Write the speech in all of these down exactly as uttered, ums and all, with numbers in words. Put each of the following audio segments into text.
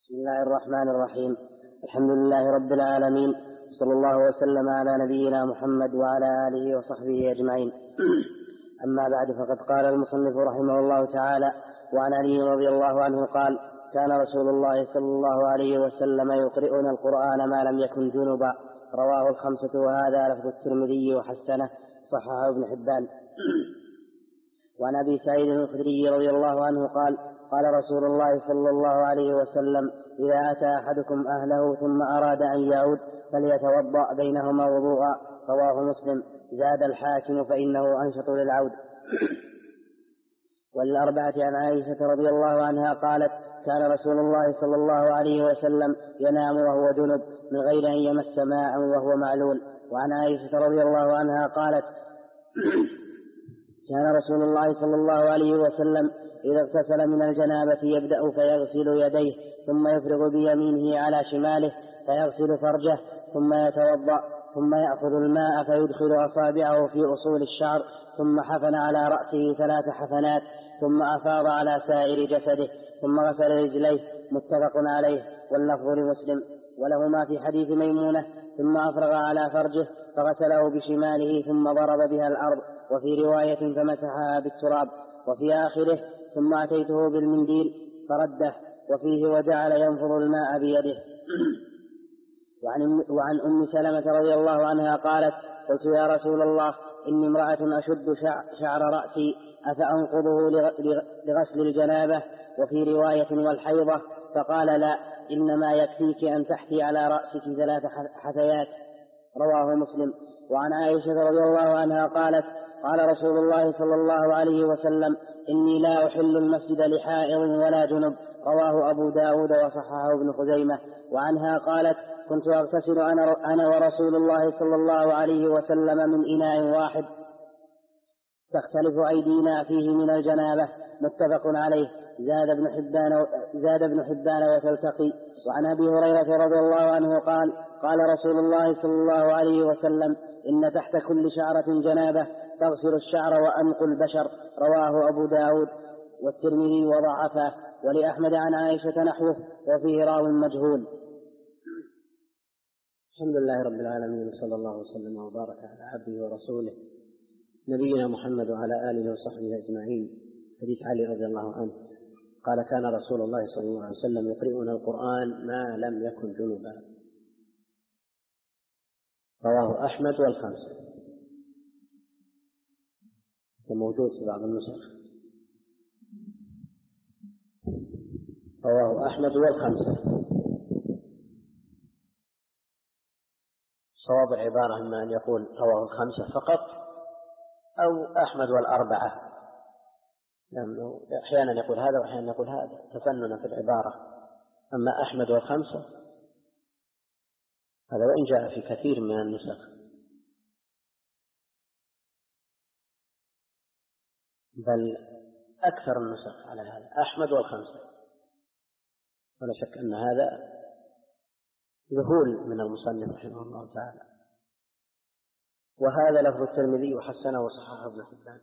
بسم الله الرحمن الرحيم. الحمد لله رب العالمين، صلى الله وسلم على نبينا محمد وعلى آله وصحبه أجمعين. أما بعد، فقد قال المصنف رحمه الله تعالى: وعن علي رضي الله عنه قال: كان رسول الله صلى الله عليه وسلم يقرئنا القرآن ما لم يكن جنبا. رواه الخمسة، وهذا لفظ الترمذي وحسنه، صححه ابن حبان. وعن أبي سعيد الخدري رضي الله عنه قال: قال رسول الله صلى الله عليه وسلم: إذا أتى أحدكم أهله ثم أراد أن يعود فليتوضأ بينهما وضوءا. رواه مسلم. زاد الحاكم: فإنه أنشط للعود. والأربعة عن عائشة رضي الله عنها قالت: كان رسول الله صلى الله عليه وسلم ينام وهو جنب من غير أن يمس ماء وهو معلول. وعن عائشة رضي الله عنها قالت: كان رسول الله صلى الله عليه وسلم إذا اغتسل من الجنابة يبدأ فيغسل يديه ثم يفرغ بيمينه على شماله فيغسل فرجه ثم يتوضأ ثم يأخذ الماء فيدخل أصابعه في أصول الشعر ثم حفن على رأسه ثلاث حفنات ثم أفاض على سائر جسده ثم غسل رجليه. متفق عليه، واللفظ لمسلم ولهما في حديث ميمونة: ثم أفرغ على فرجه فغسله بشماله ثم ضرب بها الأرض، وفي رواية فمسحها بالتراب، وفي آخره: ثم أتيته بالمنديل فرده، وفيه: وجعل ينفض الماء بيده. وعن, وعن أم سلمة رضي الله عنها قالت: قلت: يا رسول الله، إني امرأة أشد شعر رأسي، أفأنقضه لغسل الجنابة؟ وفي رواية: والحيضة؟ فقال: لا، إنما يكفيك أن تحتي على رأسك ثلاث حثيات. رواه مسلم. وعن عائشة رضي الله عنها قالت: قال رسول الله صلى الله عليه وسلم: إني لا أحل المسجد لحائض ولا جنب. رواه أبو داود وصححه ابن خزيمة. وعنها قالت: كنت أغتسل أنا ورسول الله صلى الله عليه وسلم من إناء واحد تختلف أيدينا فيه من الجنابة. متفق عليه. زاد ابن حبان زاد ابن حبان وتلتقي. وعن أبي هريرة رضي الله عنه قال: قال رسول الله صلى الله عليه وسلم: إن تحت كل شعرة جنابة تغسل الشعر وأنقى البشر. رواه أبو داود والترمذي وضعفه، ولأحمد عن عائشة نحوه وفيه راو مجهول. الحمد لله رب العالمين، صلى الله وسلم وبارك على عبده ورسوله نبينا محمد وعلى آله وصحبه أجمعين. حديث علي رضي الله عنه قال: كان رسول الله صلى الله عليه وسلم يقرئنا القرآن ما لم يكن جنبا. رواه أحمد والخمسة، وموجود في بعض النسخ. رواه أحمد والخمسة. صواب العبارة إما أن يقول رواه الخمسة فقط أو أحمد والأربعة، لأنه أحيانا يقول هذا وأحيانا يقول هذا، تفنن في العبارة. أما أحمد والخمسة هذا وإن جاء في كثير من النسخ، بل أكثر النسخ على هذا أحمد والخمسة، ولا شك أن هذا ذهول من المصنف رحمه الله تعالى. وهذا لفظ الترمذي وحسنه وصححه ابن حبان.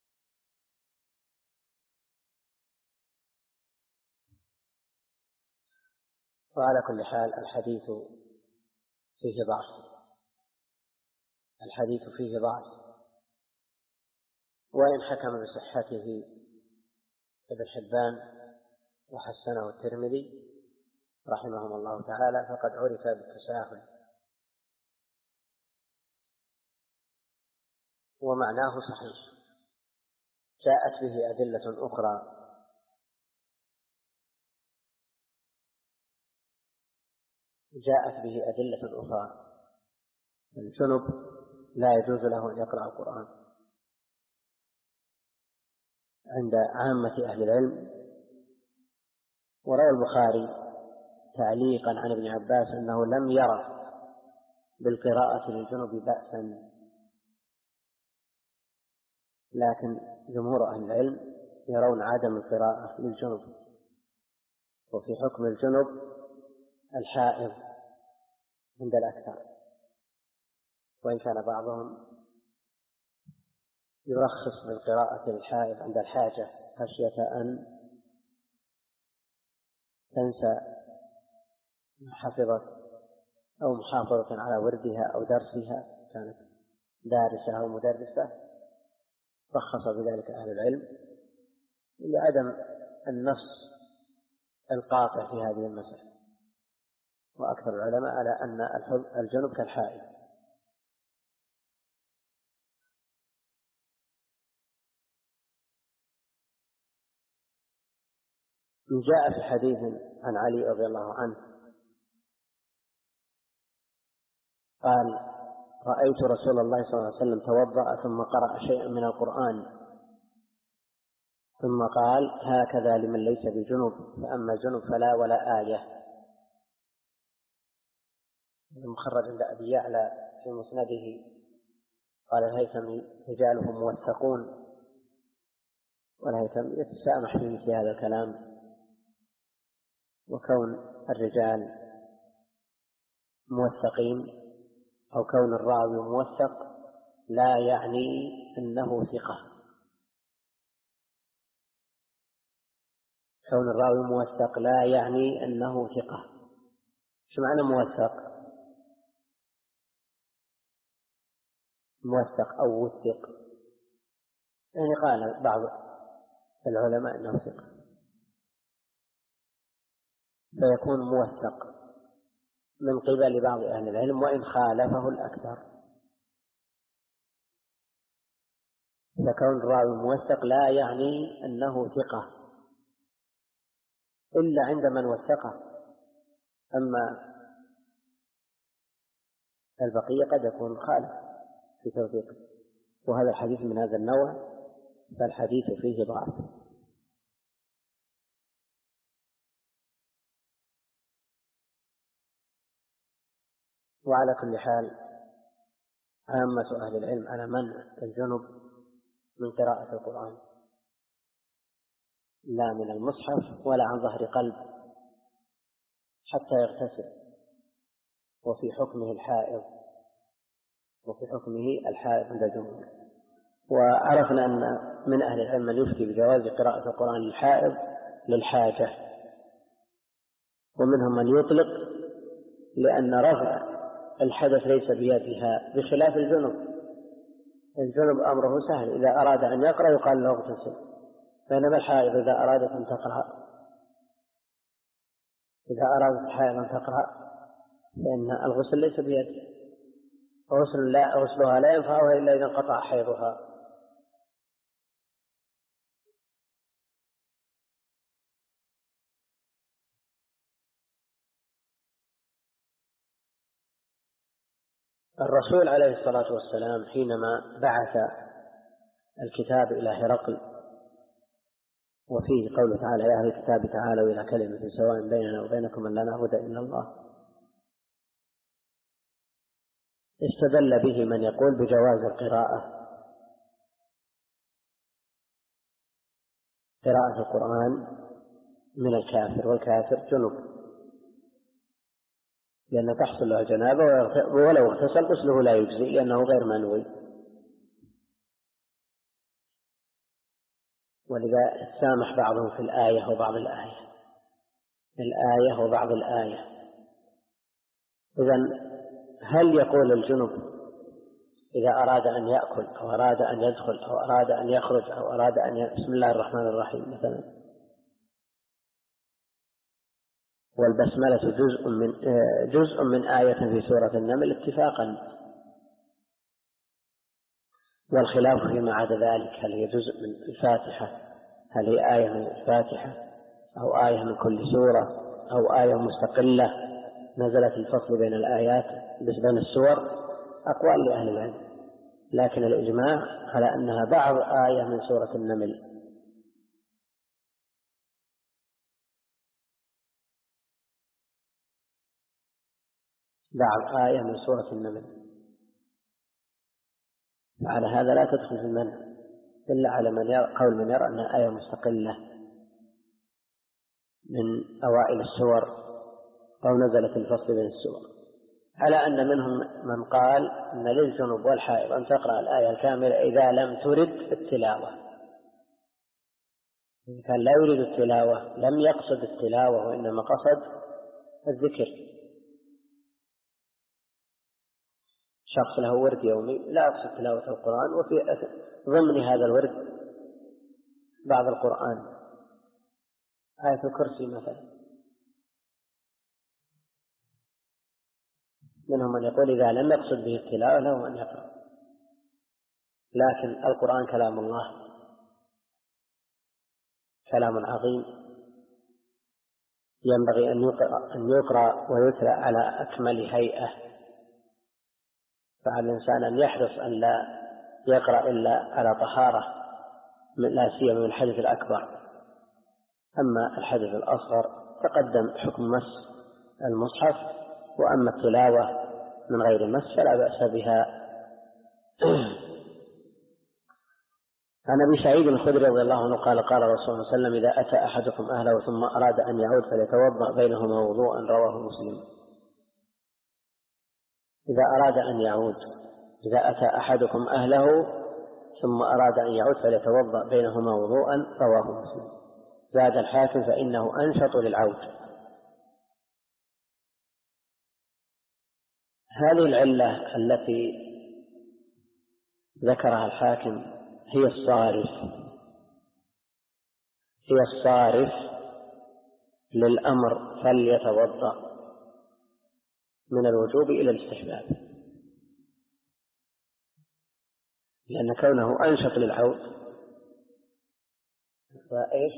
وعلى كل حال الحديث فيه ضعف الحديث فيه ضعف وإن حكم بصحته ابن حبان وحسنه الترمذي رحمهم الله تعالى فقد عرف بالتساهل، ومعناه صحيح. جاءت به أدلة أخرى جاءت به أدلة أخرى الجنب لا يجوز له أن يقرأ القرآن عند عامة أهل العلم. وروى البخاري تعليقا عن ابن عباس أنه لم يرى بالقراءة للجنب بأسا، لكن جمهور أهل العلم يرون عدم القراءة للجنب، وفي حكم الجنب الحائض عند الأكثر، وإن كان بعضهم يرخص بالقراءة للحائض عند الحاجة خشية أن تنسى حفظت أو محافظة على وردها أو درسها، كانت دارسة أو مدرسة، رخص بذلك أهل العلم لعدم النص القاطع في هذه المسألة. وأكثر العلماء على أن الجنب كالحائض. جاء في حديث عن علي رضي الله عنه قال: رأيت رسول الله صلى الله عليه وسلم توضأ ثم قرأ شيئا من القرآن ثم قال: هكذا لمن ليس بجنب، فأما الجنب فلا ولا آية. المخرج عند أبي يعلى في مسنده قال الهيثمي: رجاله موثقون. والهيثمي يتسامح في مثل هذا الكلام، وكون الرجال موثقين أو كون الراوي موثق لا يعني أنه ثقة. كون الراوي موثق لا يعني أنه ثقة. شو معنى موثق؟ موثق أو وثق، يعني قال بعض العلماء أنه ثقة، فيكون موثق من قبل بعض أهل العلم وإن خالفه الأكثر. فكون الراوي موثق لا يعني أنه ثقة إلا عند من وثقه، أما البقية قد يكون خالف في توثيقه. وهذا الحديث من هذا النوع، فالحديث فيه ضعف. وعلى كل حال عامة أهل العلم على منع الجنب من قراءة القرآن، لا من المصحف ولا عن ظهر قلب حتى يغتسل. وفي حكمه الحائض وفي حكمه الحائض عند الجمهور. وعرفنا أن من أهل العلم من يفتي بجواز قراءة القرآن للحائض للحاجة، ومنهم من يطلق لأن رفع الحدث ليس بيدها، بخلاف الجنب. الجنب أمره سهل، إذا أراد أن يقرأ يقال له اغتسل، بينما الحائض إذا أرادت أن تقرأ إذا أرادت الحائض أن تقرأ فإن الغسل ليس بيدها، غسل لا غسلها لا ينفعها إلا إذا انقطع حيضها. الرسول عليه الصلاة والسلام حينما بعث الكتاب إلى هرقل، وفيه قوله تعالى: يا أهل الكتاب تعالوا إلى كلمة سواء بيننا وبينكم أن لا نعبد إلا الله، استدل به من يقول بجواز القراءة قراءة القرآن من الكافر، والكافر جنب، لأن تحصل له جنابه ولو اغتسل غسله لا يجزي لأنه غير منوي. ولذا سامح بعضهم في الآية وبعض الآية الآية وبعض الآية. إذن هل يقول الجنب إذا أراد أن يأكل أو أراد أن يدخل أو أراد أن يخرج أو أراد أن ي... بسم الله الرحمن الرحيم مثلا، والبسملة جزء من جزء من آية في سورة النمل اتفاقا، والخلاف فيما عدا ذلك، هل هي جزء من الفاتحة، هل هي آية من الفاتحة أو آية من كل سورة أو آية مستقلة نزلت الفصل بين الآيات بين السور، أقوال لأهل العلم، لكن الإجماع على أنها بعض آية من سورة النمل. بعض آية من سورة النمل، على هذا لا تدخل في المنع إلا على من يرى قول من يرى أنها آية مستقلة من أوائل السور أو نزلت الفصل بين السور، على أن منهم من قال أن للجنوب والحائض أن تقرأ الآية الكاملة إذا لم ترد التلاوة. إن كان لا يريد التلاوة لم يقصد التلاوة وإنما قصد الذكر، شخص له ورد يومي لا يقصد تلاوة القرآن، وفي ضمن هذا الورد بعض القرآن، آية الكرسي مثلا. منهم من يقول إذا لم يقصد به التلاوة له أن يقرأ، لكن القرآن كلام الله، كلام عظيم ينبغي أن يقرأ, أن يقرأ ويتلى على أكمل هيئة، فعلى الإنسان أن يحرص أن لا يقرأ إلا على طهارة، لا سيما من الحدث الأكبر. أما الحدث الأصغر تقدم حكم مس المصحف، وأما التلاوة من غير مس فلا بأس بها. عن أبي سعيد الخدري رضي الله عنه قال قال رسول الله صلى الله عليه وسلم إذا أتى أحدكم أهله ثم أراد أن يعود فليتوضأ بينهما وضوءا، رواه مسلم. إذا أراد أن يعود، إذا أتى أحدكم أهله ثم أراد أن يعود فليتوضأ بينهما وضوءا، رواه مسلم. زاد الحاكم فإنه أنشط للعود. هذه العلة التي ذكرها الحاكم هي الصارف هي الصارف للأمر فليتوضأ من الوجوب إلى الاستحباب، لأن كونه أنشط للعود فإيش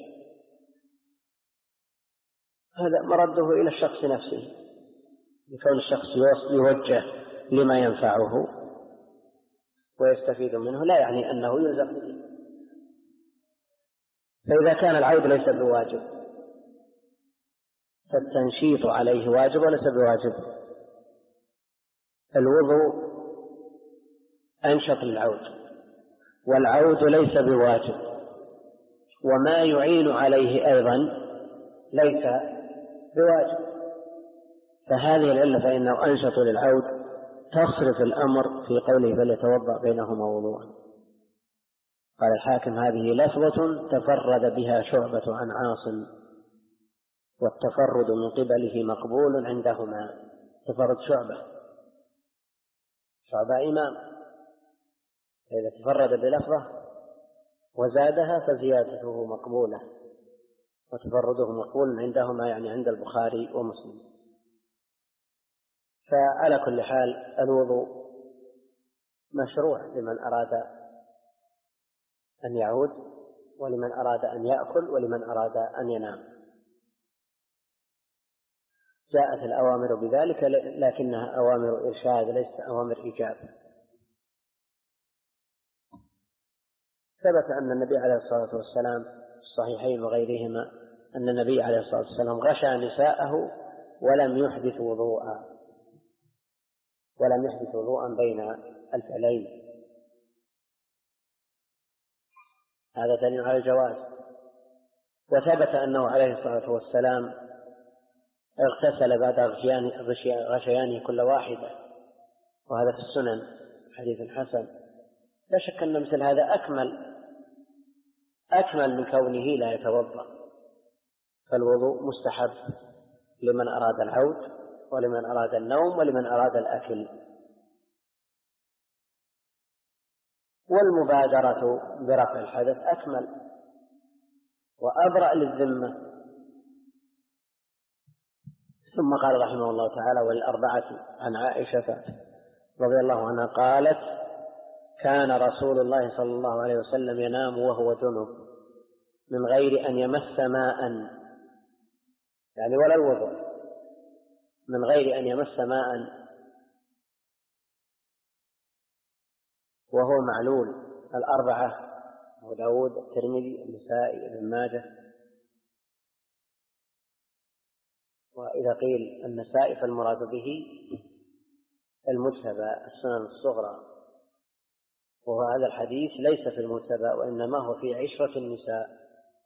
هذا مرده إلى الشخص نفسه، لكون الشخص يوجه لما ينفعه ويستفيد منه لا يعني أنه يلزم به. فإذا كان العود ليس بواجب فالتنشيط عليه واجب وليس بواجب. الوضوء أنشط للعود، والعود ليس بواجب، وما يعين عليه أيضا ليس بواجب. فهذه العلة فإنه أنشط للعود تصرف الأمر في قوله فليتوضأ بينهما وضوءا. قال الحاكم هذه لفظة تفرد بها شعبة عن عاصم، والتفرد من قبله مقبول عندهما. تفرد شعبة شعبة إمام، إذا تفرد بلفظة وزادها فزيادته مقبولة، وتفرده مقبول عندهما يعني عند البخاري ومسلم. فعلى كل حال الوضوء مشروع لمن أراد أن يعود، ولمن أراد أن يأكل، ولمن أراد أن ينام. جاءت الأوامر بذلك لكنها أوامر إرشاد ليست أوامر إيجاب. ثبت أن النبي عليه الصلاة والسلام في الصحيحين وغيرهما أن النبي عليه الصلاة والسلام غشى نساءه ولم يحدث وضوءا ولم يحدث وضوءا بين الفعلين. هذا دليل على الجواز. وثبت أنه عليه الصلاة والسلام اغتسل بعد غشيانه كل واحدة، وهذا في السنن حديث حسن. لا شك أن مثل هذا أكمل أكمل من كونه لا يتوضأ. فالوضوء مستحب لمن أراد العود، ولمن أراد النوم، ولمن أراد الأكل. والمبادرة برفع الحدث أكمل وأبرأ للذمة. ثم قال رحمه الله تعالى وللأربعة عن عائشة رضي الله عنها قالت كان رسول الله صلى الله عليه وسلم ينام وهو جنب من غير أن يمس ماء، يعني ولا الوضوء، من غير أن يمس ماء وهو معلول. الأربعة أبو داود الترمذي النسائي ابن ماجه. وإذا قيل النسائي فالمراد به المجتبى السنن الصغرى، وهذا الحديث ليس في المجتبى وإنما هو في عشرة النساء.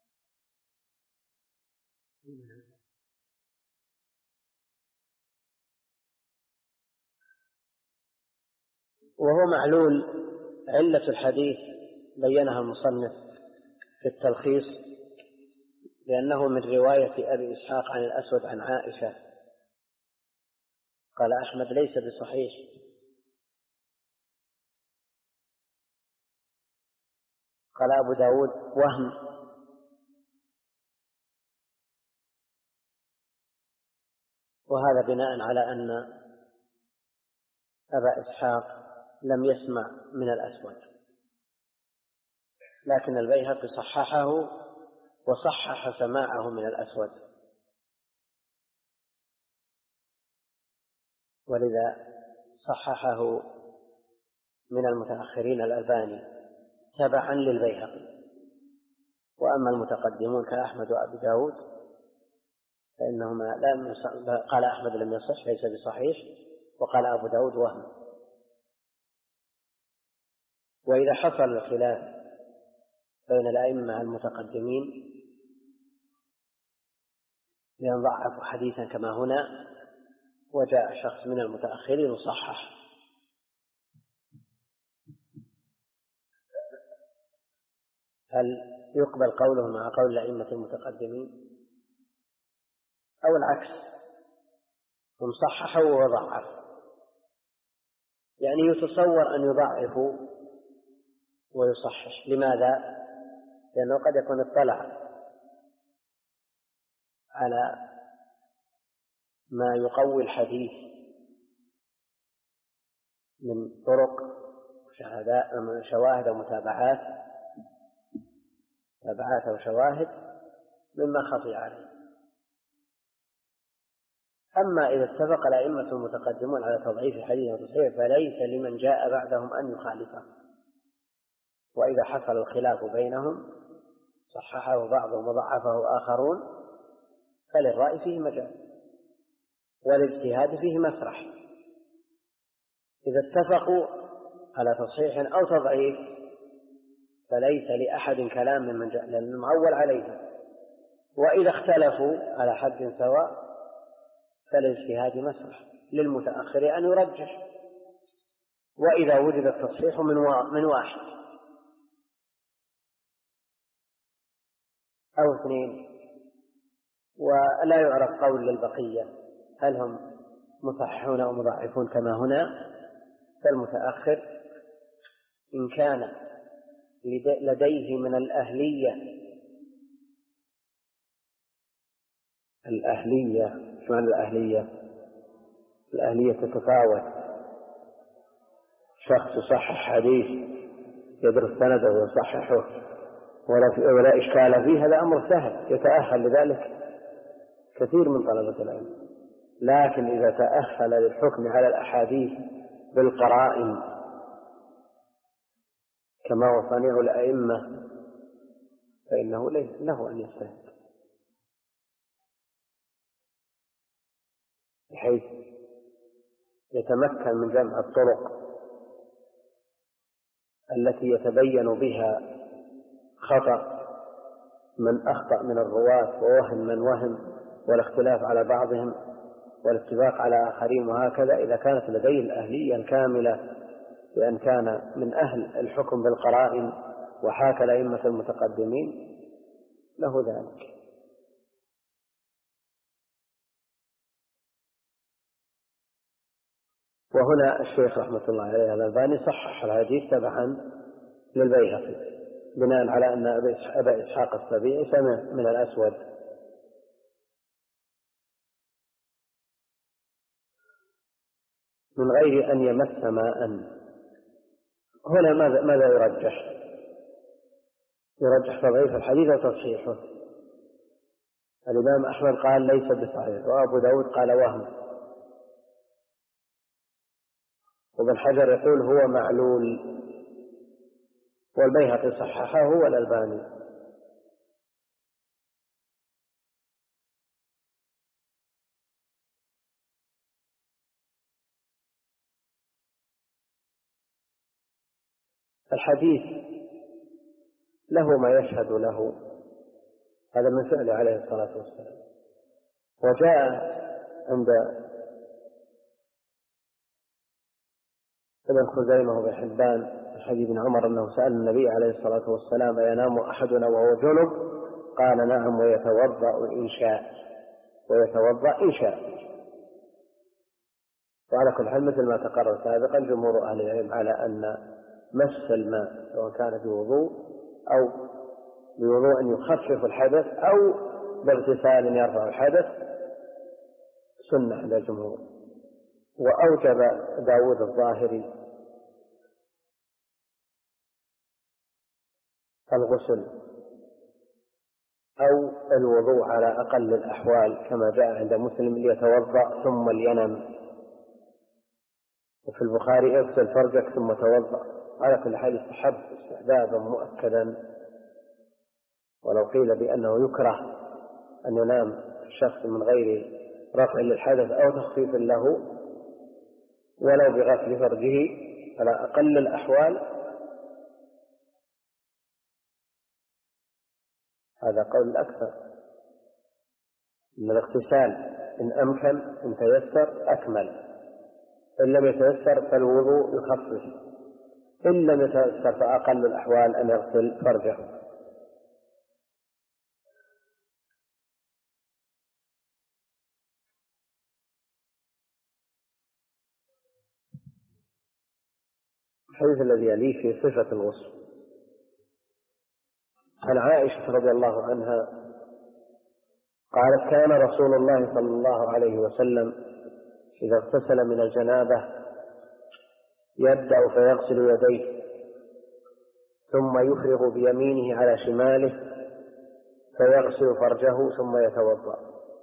وهو معلول. علة الحديث بينها المصنف في التلخيص لأنه من رواية أبي إسحاق عن الأسود عن عائشة قال أحمد ليس بصحيح. قال أبو داود وهم. وهذا بناء على أن أبا إسحاق لم يسمع من الأسود، لكن البيهقي صححه وصحح سماعه من الأسود، ولذا صححه من المتأخرين الألباني تبعا للبيهقي. وأما المتقدمون كأحمد وأبي داود فإنهما لم قال أحمد لم يصح ليس بصحيح، وقال أبو داود وهم. وإذا حصل الخلاف بين الأئمة المتقدمين لأن ضعفوا حديثا كما هنا وجاء شخص من المتأخرين وصحح، هل يقبل قوله مع قول الأئمة المتقدمين أو العكس؟ هم صححوا وضعفوا، يعني يتصور أن يضعفوا ويصحح. لماذا؟ لأنه قد يكون اطلع على ما يقوي الحديث من طرق شواهد ومتابعات تابعات وشواهد مما خفي عليه. أما إذا اتفق الأئمة المتقدمون على تضعيف حديث وتصحيح فليس لمن جاء بعدهم أن يخالفه. وإذا حصل الخلاف بينهم صححه بعضهم وضعفه آخرون فللرأي فيه مجال والاجتهاد فيه مسرح. إذا اتفقوا على تصحيح أو تضعيف فليس لأحد كلام من جاء لأن المعول عليه. وإذا اختلفوا على حد سواء فالاجتهاد مسرح للمتأخر أن يرجح. وإذا وجد التصحيح من واحد أو اثنين ولا يعرف قول للبقية هل هم مصححون أو مضاعفون كما هنا، فالمتأخر إن كان لديه من الأهلية الأهلية شو معنى الأهلية؟ الأهلية تتفاوت. شخص يصحح حديث يدرس سنده ويصححه ولا إشكال فيه، هذا أمر سهل يتأهل لذلك كثير من طلبة العلم. لكن إذا تأهل للحكم على الأحاديث بالقرائن كما وصنيع الأئمة فإنه ليس له أن يجتهد، بحيث يتمكن من جمع الطرق التي يتبين بها خطأ من أخطأ من الرواة ووهم من وهم والاختلاف على بعضهم والاتفاق على آخرين. وهكذا إذا كانت لديه الأهلية الكاملة بأن كان من أهل الحكم بالقرائن وحاكى الأئمة المتقدمين له ذلك. وهنا الشيخ رحمة الله عليه الألباني صحح الحديث تبعا للبيهقي بناء على أن أبا إسحاق السبيعي سمع من الأسود. من غير أن يمس ماء. هنا ماذا, ماذا يرجح؟ يرجح تضعيف الحديث وتصحيحه. الإمام أحمد قال ليس بصحيح، وأبو داود قال وهم، وابن حجر يقول هو معلول، والبيهقي صححه والألباني. الحديث له ما يشهد له، هذا من فعله عليه الصلاة والسلام. وجاء عند ابن خزيمة وابن حبان حديث ابن عمر أنه سأل النبي عليه الصلاة والسلام ينام أحدنا وهو جنب؟ قال نعم ويتوضأ إن شاء، ويتوضأ إن شاء. وعلى كل حال مثل ما تقرر سابقا جمهور أهل العلم على أن مس الماء سواء كان بوضوء أو بوضوء يخفف الحدث أو باغتسال يرفع الحدث سنة عند الجمهور. وأوجب داود الظاهري الغسل أو الوضوء على أقل الأحوال كما جاء عند مسلم ليتوضأ ثم لينم، وفي البخاري اغسل فرجك ثم توضأ. على كل حال يستحب استحبابا مؤكدا، ولو قيل بأنه يكره أن ينام الشخص من غير رفع للحدث أو تخفيف له ولو بغسل فرجه على أقل الأحوال، هذا قول الأكثر أن الاغتسال إن أمكن إن تيسر أكمل، إن لم يتيسر فالوضوء يخفف، إن لم يتيسر فأقل الأحوال أن يغسل فرجه. الحديث الذي يليه في صفة الغسل عن عائشة رضي الله عنها قالت: كان رسول الله صلى الله عليه وسلم إذا اغتسل من الجنابة يبدأ فيغسل يديه ثم يفرغ بيمينه على شماله فيغسل فرجه ثم يتوضأ،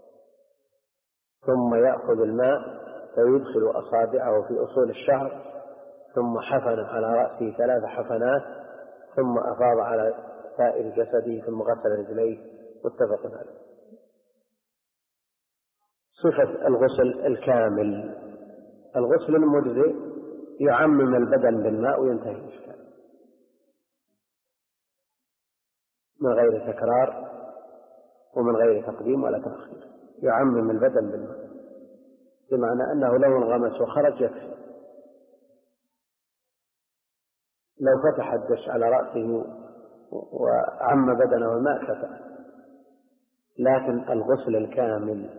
ثم يأخذ الماء فيدخل أصابعه في أصول الشعر ثم حفن على رأسه ثلاث حفنات ثم أفاض على سائر جسده ثم غسل رجليه. متفق عليه. صفة الغسل الكامل: الغسل المجزئ يعمم البدن بالماء وينتهي الإشكال من غير تكرار ومن غير تقديم ولا تأخير، يعمم البدن بالماء، بمعنى أنه لو انغمس وخرج يكفي، لو فتح الدش على رأسه وعم بدنه الماء كفى. لكن الغسل الكامل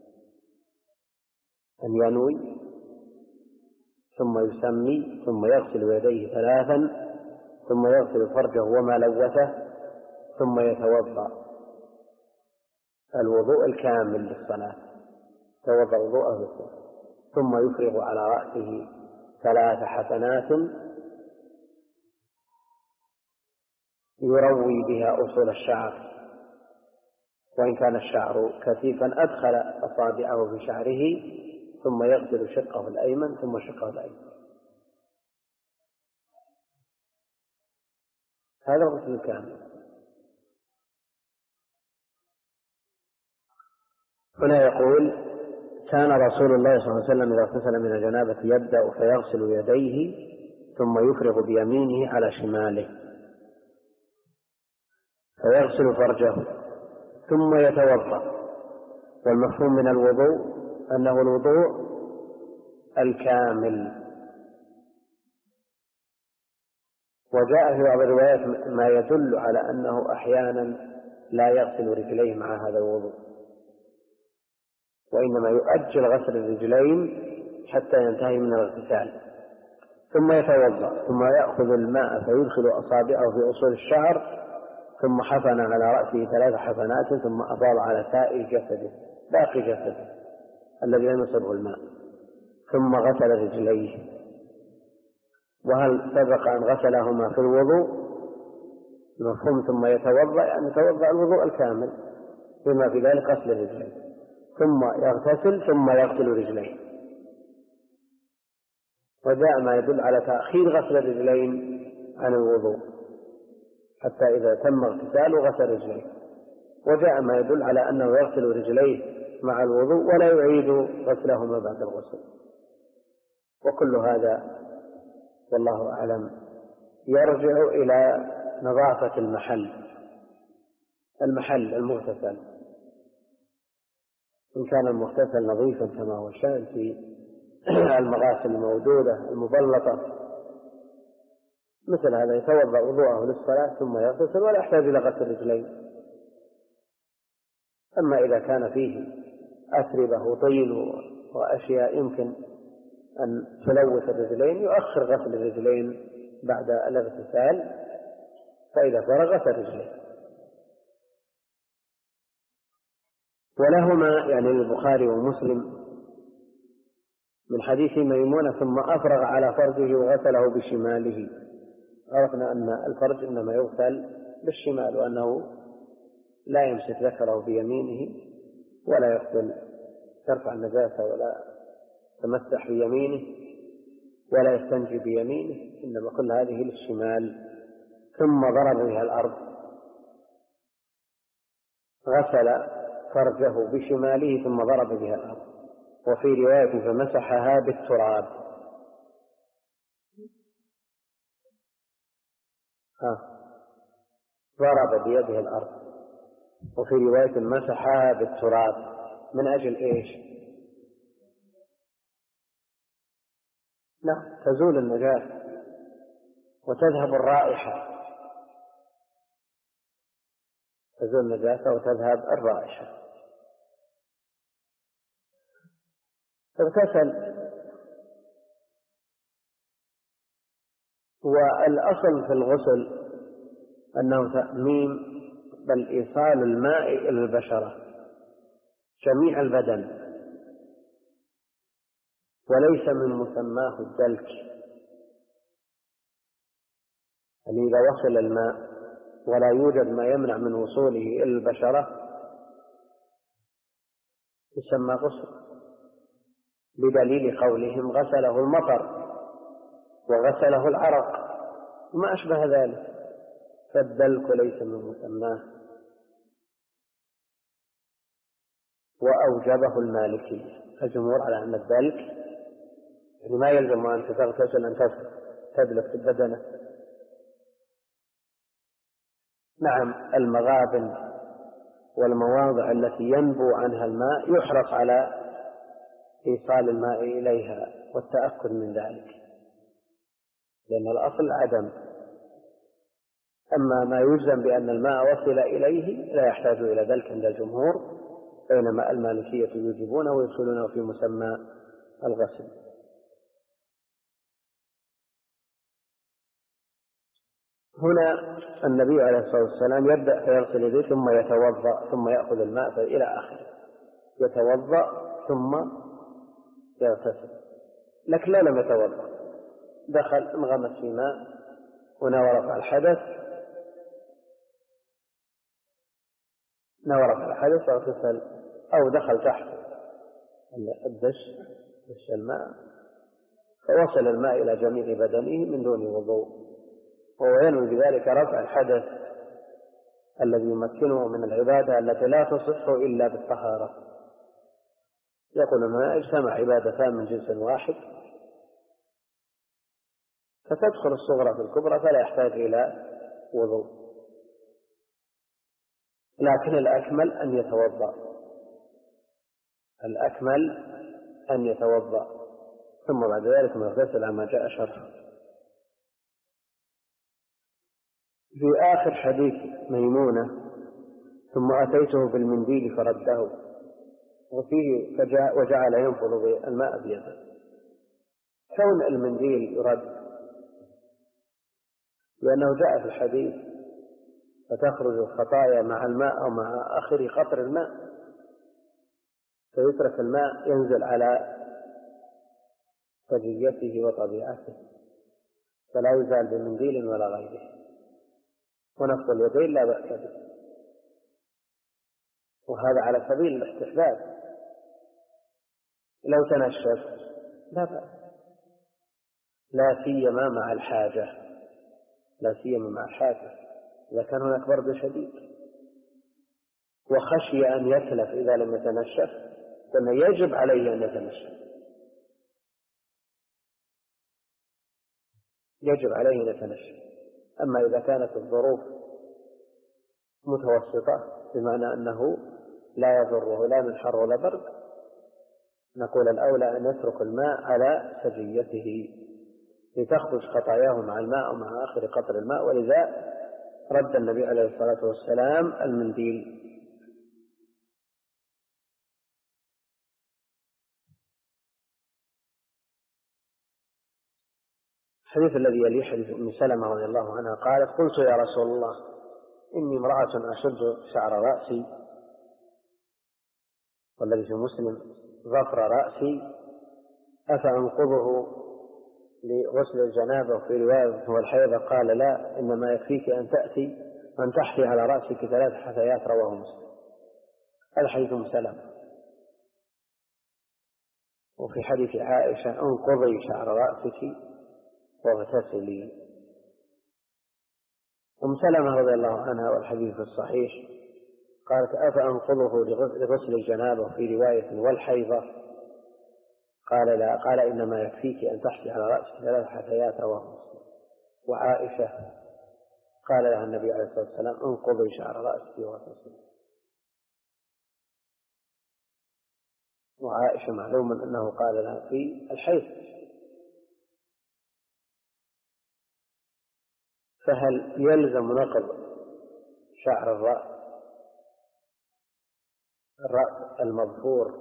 أن ينوي ثم يسمي ثم يغسل يديه ثلاثا ثم يغسل فرجه وما لوثه ثم يتوضأ الوضوء الكامل للصلاة، توضأ وضوءه للصلاة، ثم يفرغ على رأسه ثلاث حسنات يروي بها أصول الشعر، وإن كان الشعر كثيفا أدخل أصابعه في شعره ثم يغسل شقه الأيمن ثم شقه الأيمن. هذا الغسل الكامل. هنا يقول: كان رسول الله صلى الله عليه وسلم إذا اغتسل من الجنابة يبدأ فيغسل يديه ثم يفرغ بيمينه على شماله فيغسل فرجه ثم يتوضأ. والمفهوم من الوضوء أنه الوضوء الكامل. وجاء في بعض الروايات ما يدل على أنه أحيانا لا يغسل رجليه مع هذا الوضوء، وإنما يؤجل غسل الرجلين حتى ينتهي من الاغتسال ثم يتوضأ، ثم يأخذ الماء فيدخل أصابعه في أصول الشعر ثم حفن على رأسه ثلاث حفنات ثم أفاض على سائر جسده باقي جسده الذي لم يصبه الماء ثم غسل رجليه. وهل سبق أن غسلهما في الوضوء؟ المفهوم ثم يتوضأ يعني يتوضأ الوضوء الكامل بما في ذلك غسل الرجلين، ثم يغتسل ثم يغسل رجليه. وجاء ما يدل على تأخير غسل الرجلين عن الوضوء حتى إذا تم اغتساله غسل رجليه، وجاء ما يدل على أنه يغسل رجليه مع الوضوء ولا يعيد غسلهما بعد الغسل. وكل هذا والله أعلم يرجع إلى نظافة المحل المحل المغتسل. إن كان المغتسل نظيفا كما هو الشأن في المغاسل الموجودة المبلطة مثل هذا يتوضأ وضوءه للصلاة ثم يغتسل ولا يحتاج إلى غسل رجلين. أما إذا كان فيه أتربة وطين وأشياء يمكن أن تلوث الرجلين يؤخر غسل الرجلين بعد الاغتسال، فإذا فرغ غسل الرجلين. ولهما يعني البخاري ومسلم من حديث ميمونة ثم أفرغ على فرجه وغسله بشماله. عرفنا أن الفرج إنما يغسل بالشمال، وأنه لا يمسك ذكره بيمينه ولا يغسل يرفع النجاسة ولا يتمسح بيمينه ولا يستنجي بيمينه، إنما كل هذه للشمال. ثم ضرب بها الأرض، غسل فرجه بشماله ثم ضرب بها الأرض. وفي رواية فمسحها بالتراب. ها ضرب بيده الأرض، وفي رواية مسحها بالتراب. من أجل إيش؟ لا، تزول النجاسة وتذهب الرائحة، تزول النجاسة وتذهب الرائحة. اغتسل. والأصل في الغسل أنه تأميم، بل إيصال الماء إلى البشرة جميع البدن، وليس من مسماه الدلك. يعني إذا وصل الماء ولا يوجد ما يمنع من وصوله إلى البشرة يسمى غسل، بدليل قولهم غسله المطر وغسله العرق وما أشبه ذلك، فالدلك ليس من مسماه. وأوجبه المالكية الجمهور على أن الدلك يعني ما يلزم أن تغتسل أن تدلك في بدنه. نعم، المغابن والمواضع التي ينبو عنها الماء يحرص على إيصال الماء إليها والتأكد من ذلك، لأن الأصل عدم. أما ما يجزم بأن الماء وصل إليه لا يحتاج إلى ذلك عند الجمهور، بينما المالكية يوجبونه ويدخلونه في مسمى الغسل. هنا النبي عليه الصلاة والسلام يبدأ فيغسل يديه ثم يتوضأ ثم يأخذ الماء إلى آخره، يتوضأ ثم يغتسل. لكن لا لم يتوضأ، دخل انغمس في ماء ونوى رفع الحدث، نوى رفع الحدث واغتسل، أو دخل تحت الدش دش الماء فوصل الماء إلى جميع بدنه من دون وضوء، وهو ينوي بذلك رفع الحدث الذي يمكنه من العبادة التي لا تصح إلا بالطهارة. يقول هنا اجتمع عبادتان من جنس واحد فتدخل الصغرى في الكبرى فلا يحتاج إلى وضوء، لكن الأكمل أن يتوضأ، الأكمل أن يتوضأ ثم بعد ذلك يغتسل عما جاء شرحه. في آخر حديث ميمونة ثم أتيته بالمنديل فرده، وفيه فجاء وجعل ينفض الماء بيده. كون المنديل يرد لأنه جاء في الحديث فتخرج الخطايا مع الماء أو مع آخر قطر الماء، فيترك الماء ينزل على سجيته وطبيعته فلا يزال بمنديل ولا غيره، ونفض اليدين لا بأس به، وهذا على سبيل الاستحباب. لو تنشف لا بأس، لا سيما مع الحاجة، لا سيما مع الحاجة إذا كان هناك برد شديد وخشي أن يتلف إذا لم يتنشف، فإنه يجب عليه أن يتنشف، يجب عليه أن يتنشف. أما إذا كانت الظروف متوسطة بمعنى أنه لا يضره لا من حر ولا برد، نقول الأولى أن يترك الماء على سجيته لتخرج خطاياه مع الماء ومع آخر قطر الماء، ولذا رد النبي عليه الصلاة والسلام المنديل. الحديث الذي يليه حديث أم سلمة رضي الله عنها قالت قلت يا رسول الله إني امرأة أشد شعر رأسي، والذي في مسلم ظفر رأسي، أفأنقضه لغسل الجنابة؟ وفي رواية هو الحيضة قال لا، إنما يكفيك أن تأتي أن تحثي على رأسك ثلاث حثيات، رواه مسلم. هذا حديث أم سلمة. وفي حديث عائشة انقضي شعر رأسك واغتسلي. أم سلمة رضي الله عنها والحديث الصحيح قالت أفأنقضه لغسل الجنابة؟ وفي رواية والحيضة قال لا، قال إنما يكفيك أن تحثي على رأسك ثلاث حثيات، رواه مسلم. وعائشة قال لها النبي عليه الصلاة والسلام انقضي شعر رأسك واغتسلي. وعائشة معلوم أنه قال لها في الحيض. فهل يلزم نقض شعر الرأس الرأس المظفور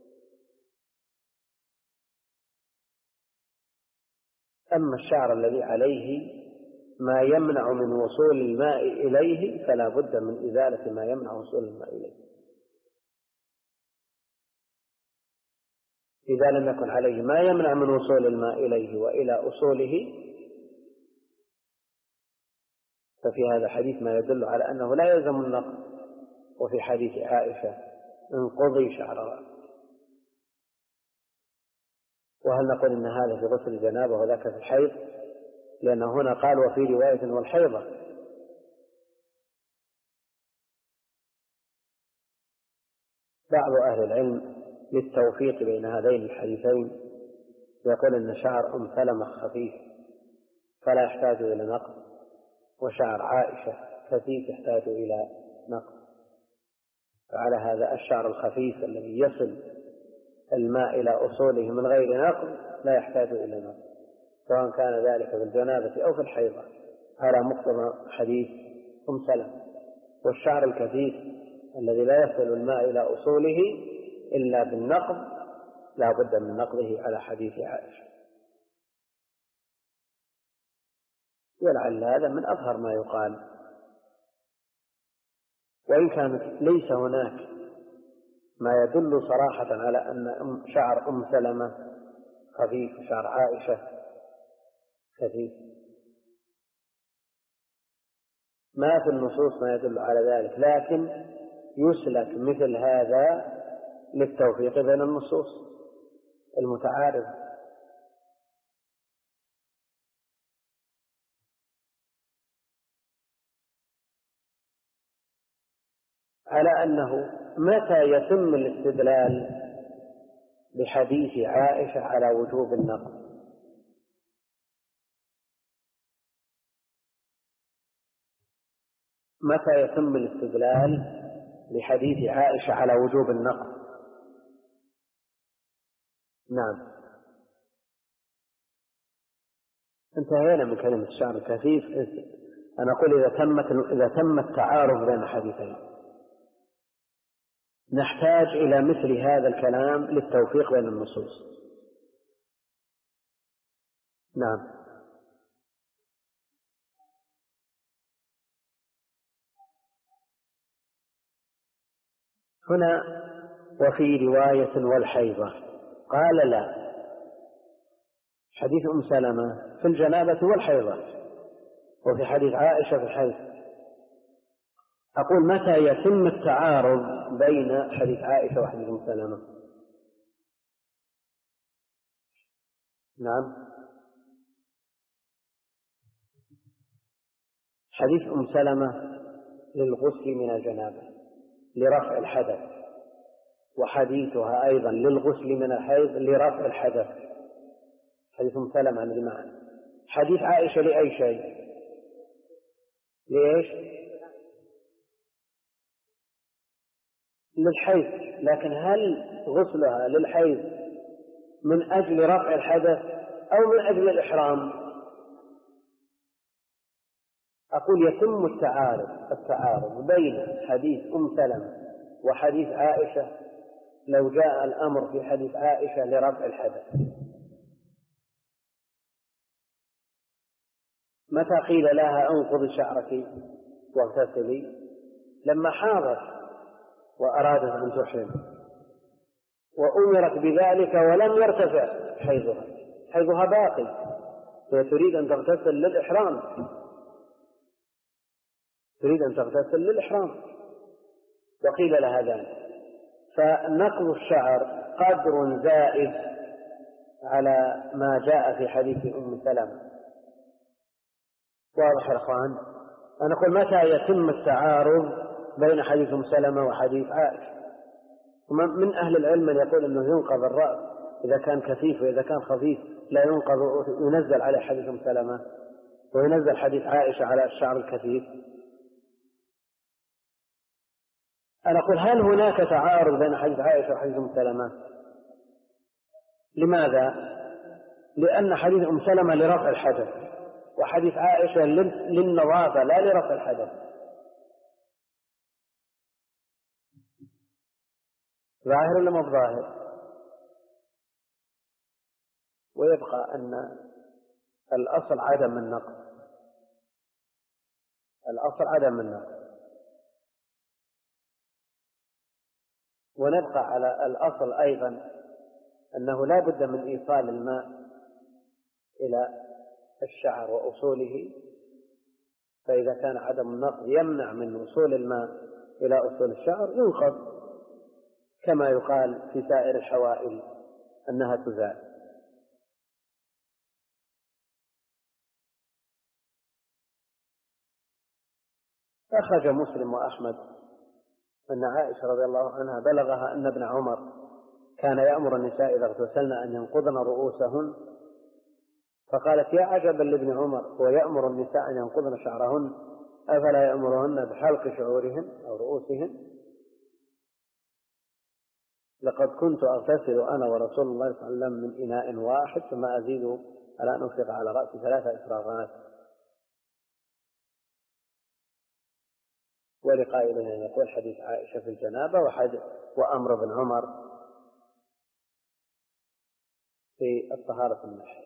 أما الشعر الذي عليه ما يمنع من وصول الماء إليه فلا بد من إزالة ما يمنع وصول الماء إليه؟ إذا لم يكن عليه ما يمنع من وصول الماء إليه وإلى أصوله ففي هذا الحديث ما يدل على أنه لا يلزم النقض. وفي حديث عائشة انقضي شعر رأسك. وهل نقول إن هذا في غسل الجنابة وذاك في الحيض؟ لأنه هنا قال وفي رواية والحيضة. بعض أهل العلم للتوفيق بين هذين الحديثين يقول إن شعر أم سلمة خفيف فلا يحتاج إلى نقض، وشعر عائشة كثيف يحتاج إلى نقض. فعلى هذا الشعر الخفيف الذي يصل الماء إلى أصوله من غير نقض لا يحتاج إلى نقض، سواء كان ذلك في الجنابة أو في الحيضة، على مقتضى حديث أم سلمة. والشعر الكثيف الذي لا يصل الماء إلى أصوله إلا بالنقض لا بد من نقضه على حديث عائشة. ولعل هذا من أظهر ما يقال، وإن كانت ليس هناك ما يدل صراحة على أن شعر أم سلمة خفيف وشعر عائشة خفيف. ما في النصوص ما يدل على ذلك، لكن يسلك مثل هذا للتوفيق بين النصوص المتعارضة. على أنه متى يتم الاستدلال بحديث عائشة على وجوب النقض؟ متى يتم الاستدلال بحديث عائشة على وجوب النقض؟ نعم، انتهينا من كلمة الشعر الكثيف. أنا أقول إذا تمت إذا تم التعارض بين حديثين نحتاج إلى مثل هذا الكلام للتوفيق بين النصوص. نعم. هنا وفي رواية والحيضة قال لا، حديث أم سلمة في الجنابة والحيضة، وفي حديث عائشة في الحيض. أقول متى يتم التعارض بين حديث عائشة وحديث أم سلمة؟ نعم، حديث أم سلمة للغسل من الجنابة لرفع الحدث، وحديثها أيضا للغسل من الحيض لرفع الحدث. حديث أم سلمة عن المعنى. حديث عائشة لأي شيء؟ ليش؟ للحيض. لكن هل غسلها للحيض من أجل رفع الحدث أو من أجل الإحرام؟ أقول يتم التعارض التعارض بين حديث أم سلمة وحديث عائشة لو جاء الأمر في حديث عائشة لرفع الحدث. متى قيل لها انقضي شعرك واغتسلي؟ لما حاضت وأرادت أن تحرم وأمرت بذلك ولم يرتفع حيضها، حيضها باقي، فهي تريد أن تغتسل للإحرام، تريد أن تغتسل للإحرام وقيل لها ذلك. فنقض الشعر قدر زائد على ما جاء في حديث أم سلمة. واضح يا أخوان؟ أنا أقول متى يتم التعارض بين حديث أم سلمة وحديث عائشة؟ من أهل العلم من يقول أنه ينقض الرأس إذا كان كثيف، وإذا كان خفيف لا ينقض، ينزل على حديث أم سلمة وينزل حديث عائشة على الشعر الكثيف. أنا أقول هل هناك تعارض بين حديث عائشة وحديث أم سلمة؟ لماذا؟ لأن حديث أم سلمة لرفع الحدث وحديث عائشة للنظافة لا لرفع الحدث. ظاهر ولا مو ظاهر؟ ويبقى أن الأصل عدم النقض، الأصل عدم النقض، ونبقى على الأصل أيضا أنه لا بد من إيصال الماء إلى الشعر وأصوله، فإذا كان عدم النقض يمنع من وصول الماء إلى أصول الشعر ينقض، كما يقال في سائر الحوائل أنها تزال. أخرج مسلم وأحمد أن عائشة رضي الله عنها بلغها أن ابن عمر كان يأمر النساء إذا اغتسلن أن ينقضن رؤوسهن، فقالت يا عجبا لابن عمر هو يأمر النساء أن ينقضن شعرهن أفلا يأمرهن بحلق شعورهن أو رؤوسهن؟ لقد كنت أغتسل أنا ورسول الله صلى الله عليه وسلم من إناء واحد ثم أزيد على أن أفرغ على رأسي ثلاثة إفراغات. ولقائل يقول حديث عائشة في الجنابة وحديث وأمر ابن عمر في الطهارة النحل.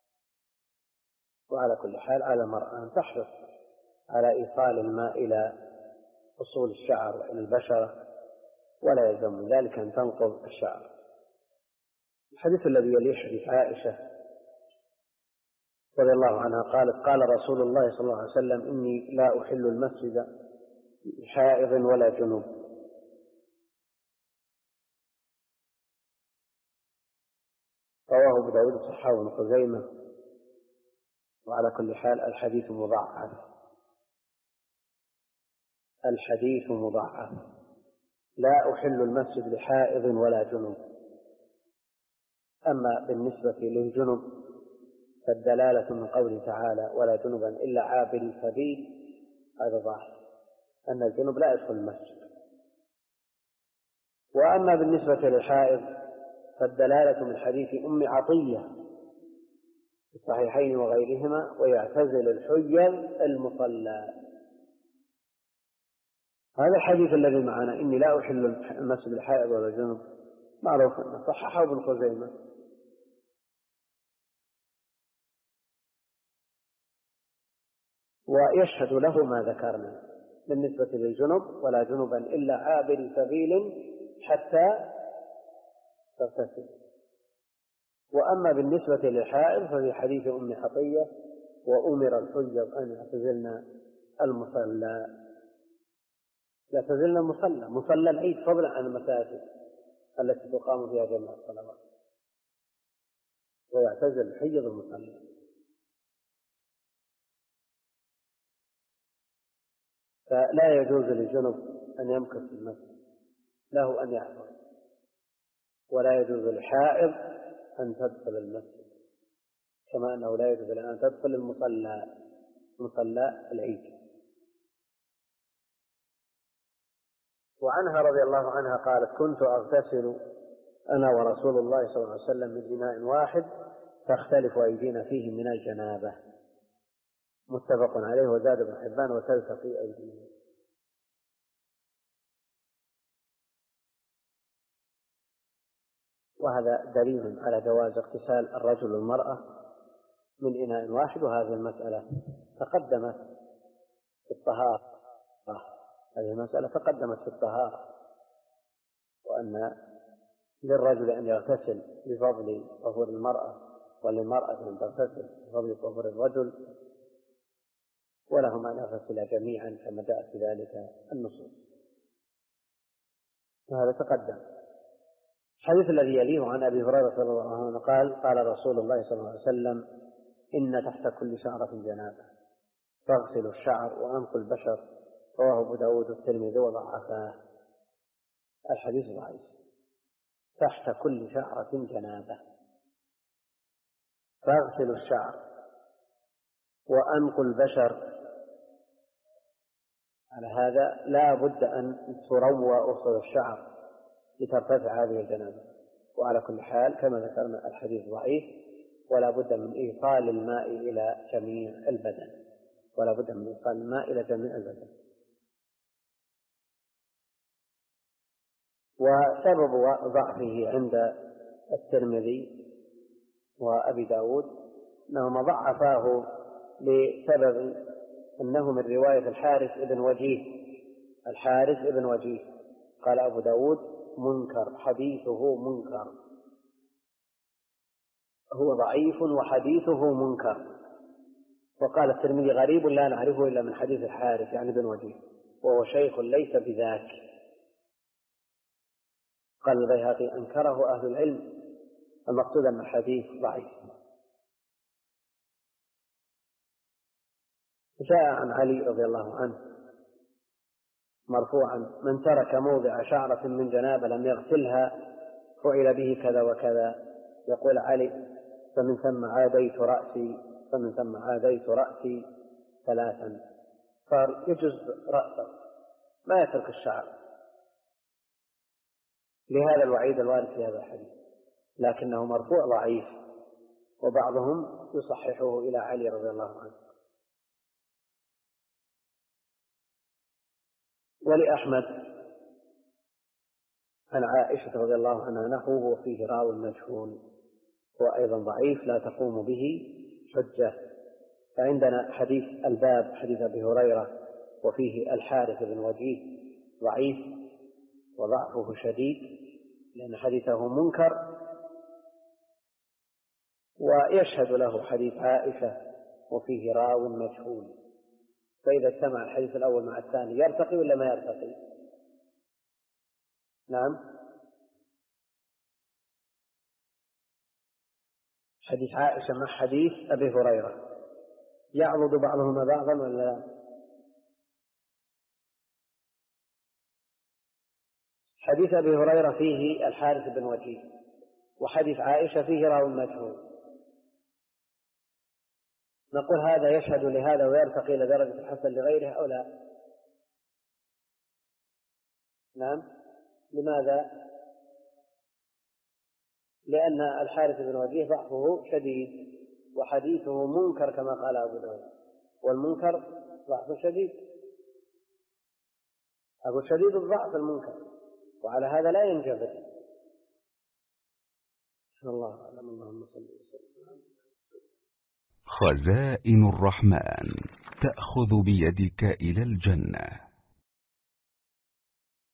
وعلى كل حال على المرأة أن تحرص على إيصال الماء إلى أصول الشعر وإلى البشرة، ولا يلزم من ذلك أن تنقض الشعر. الحديث الذي يليه حديث عائشة رضي الله عنها قالت قال رسول الله صلى الله عليه وسلم إني لا أحل المسجد حائض ولا جنوب. رواه أبو داود وصححه ابن خزيمة. وعلى كل حال الحديث مضاعف، الحديث مضاعف، لا أحل المسجد لحائض ولا جنوب. أما بالنسبة للجنب فالدلالة من قوله تعالى ولا جنبا إلا عابر سبيل، هذا ظاهر أن الجنب لا يدخل المسجد. وأما بالنسبة للحائض فالدلالة من حديث أم عطية في الصحيحين وغيرهما ويعتزل الحجل المصلى. هذا الحديث الذي معنا إني لا أحل المسجد الحائض ولا جنب معروف أنه صححه ابن خزيمة. ويشهد له ما ذكرنا بالنسبة للجنب ولا جنبا إلا عابر سبيل حتى تغتسل. وأما بالنسبة للحائض ففي حديث أم عطية وأمر الحجر أن يعتزلن المصلى، يعتزلن المصلى مصلى العيد فضلا عن المساجد التي تقام فيها جميع الصلوات، ويعتزل الحجر المصلى. فلا يجوز للجنب أن يمكث في المسجد، له أن يحفظ، ولا يجوز للحائض أن تدخل المسجد، كما أنه لا يجوز لها أن تدخل المصلى مصلى العيد. وعنها رضي الله عنها قالت كنت أغتسل أنا ورسول الله صلى الله عليه وسلم من إناء واحد تختلف أيدينا فيه من الجنابة، متفق عليه. وزاد ابن حبان وتلتقي أيدينا. وهذا دليل على جواز اغتسال الرجل والمرأة من إناء واحد، وهذه المسألة تقدمت في الطهارة، هذه المسألة تقدمت في الطهارة، وأن للرجل أن يغتسل بفضل طهور المرأة، وللمرأة أن تغتسل بفضل طهور الرجل، ولهما أن يغتسلا جميعا كما جاءت في ذلك النصوص، وهذا تقدم. الحديث الذي يليه عن أبي هريرة رضي الله عنه قال: قال رسول الله صلى الله عليه وسلم: إن تحت كل شعرة جنابة فاغسلوا الشعر وأنقوا البشر، رواه أبو داود والترمذي وضعفاه. الحديث ضعيف. تحت كل شعرة جنابة فاغسلوا الشعر وأنقوا البشر، على هذا لا بد أن تروى أصل الشعر لترتفع هذه الجنابة. وعلى كل حال كما ذكرنا الحديث ضعيف، ولا بد من إيصال الماء إلى جميع البدن، ولا بد من إيصال الماء إلى جميع البدن. وسبب ضعفه عند الترمذي وأبي داود أنهما ضعفاه لسبب أنه من رواية الحارث ابن وجيه. الحارث ابن وجيه قال أبو داود: منكر، حديثه منكر، هو ضعيف وحديثه منكر. وقال الترمذي: غريب لا نعرفه إلا من حديث الحارث يعني ابن وجيه، وهو شيخ ليس بذاك. قال البيهقي: أنكره أهل العلم، المقصود أن الحديث ضعيف. جاء عن علي رضي الله عنه مرفوعا: من ترك موضع شعرة من جنابة لم يغسلها فعل به كذا وكذا. يقول علي: فمن ثم عاديت رأسي فمن ثم عاديت رأسي ثلاثا. صار يجز رأسه ما يترك الشعر، لهذا الوعيد الوارد في هذا الحديث، لكنه مرفوع ضعيف، وبعضهم يصححه إلى علي رضي الله عنه. ولأحمد عن عائشة رضي الله عنها نحوه وفيه راو مجهول، هو أيضا ضعيف لا تقوم به حجة. فعندنا حديث الباب حديث أبي هريرة وفيه الحارث بن وجيه ضعيف وضعفه شديد لأن حديثه منكر، ويشهد له حديث عائشة وفيه راو مجهول. فإذا اجتمع الحديث الأول مع الثاني يرتقي ولا ما يرتقي؟ نعم، حديث عائشة مع حديث أبي هريرة يعضد بعضهما بعضا ولا لا؟ حديث أبي هريرة فيه الحارث بن وجيه، وحديث عائشة فيه راو مجهول. نقول هذا يشهد لهذا ويرتقي إلى درجة الحسن لغيره أو لا؟ نعم. لماذا؟ لأن الحارث بن وجيه ضعفه شديد وحديثه منكر كما قال أبو داود، والمنكر ضعف شديد، أبو شديد الضعف المنكر، وعلى هذا لا ينجبر. الله أعلم. اللهم صل وسلم. خزائن الرحمن تأخذ بيدك إلى الجنة.